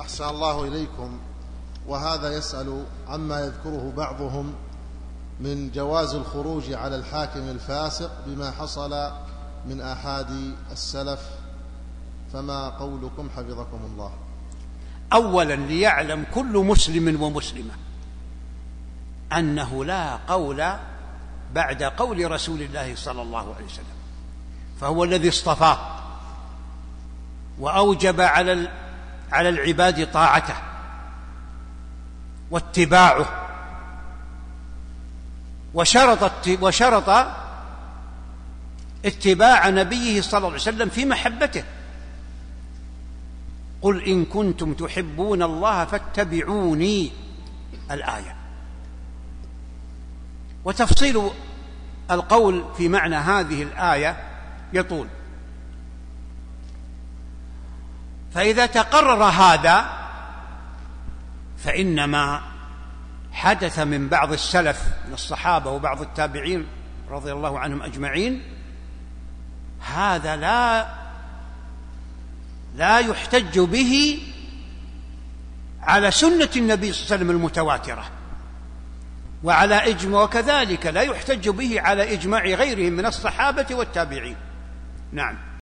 أحسن الله إليكم. وهذا يسأل عما يذكره بعضهم من جواز الخروج على الحاكم الفاسق بما حصل من آحاد السلف، فما قولكم حفظكم الله؟ أولا ليعلم كل مسلم ومسلمة أنه لا قول بعد قول رسول الله صلى الله عليه وسلم، فهو الذي اصطفاه وأوجب على العباد طاعته واتباعه، وشرط اتباع نبيه صلى الله عليه وسلم في محبته. قل إن كنتم تحبون الله فاتبعوني، الآية. وتفصيل القول في معنى هذه الآية يطول، فإذا تقرر هذا فإن ما حدث من بعض السلف من الصحابة وبعض التابعين رضي الله عنهم أجمعين هذا لا يحتج به على سنة النبي صلى الله عليه وسلم المتواترة وعلى إجماع، وكذلك لا يحتج به على إجماع غيرهم من الصحابة والتابعين. نعم.